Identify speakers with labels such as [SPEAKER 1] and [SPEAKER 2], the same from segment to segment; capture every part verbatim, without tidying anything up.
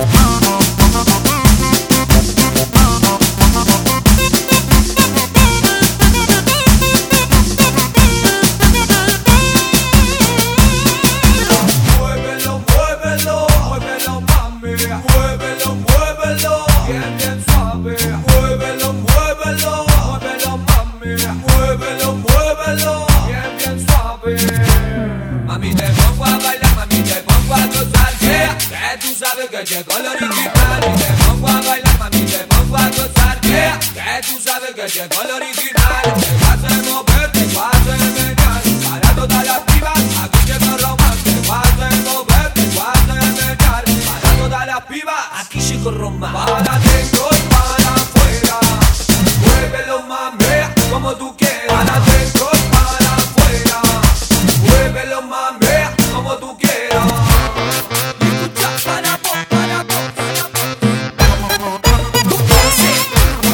[SPEAKER 1] Mami, te pongo a bailar, mami, te pongo a gozar, yeah. Que tú sabes que llegó el original. Y te pongo a bailar, mami, te pongo a gozar, yeah. Que tú sabes que llegó el original. Te vas a mover, te vas a menear para todas las pibas, aquí llegó Román. Te vas a mover, te vas a menear para todas las pibas, aquí llegó Román. Para adentro y para afuera, muévelo, mami, como tú quieras. Para adentro y para afuera, muévelo, mami, como tú quieras. Y escucha para vos, para vos, para vos. Tú quieres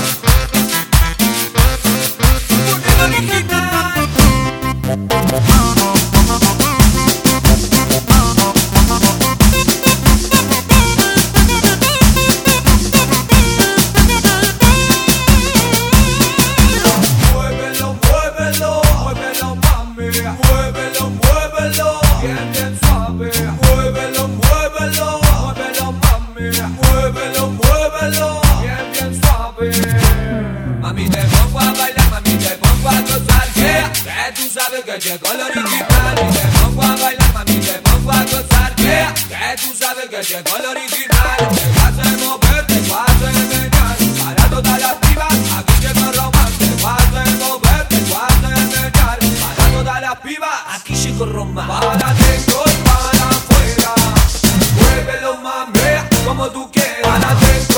[SPEAKER 1] por el original. Muévelo, muévelo, muévelo, mami. Muévelo, muévelo, bien, bien suave. Muévelo, muévelo, muévelo, mami. Muévelo, muévelo, bien, bien suave. Mami, te pongo a bailar, mami, te pongo a gozar, yeah. Que tú sabes que llegó el original. Y te pongo a bailar, mami, te pongo a gozar, yeah. Que tú sabes que llegó el original. Te vas a mover, te vas a menear para todas las pibas, aquí llegó Román. Te vas a mover, te vas a menear para todas las pibas, aquí llegó Román. Para adentro y para afuera, muévelo, mami, como tú quieras. Para adentro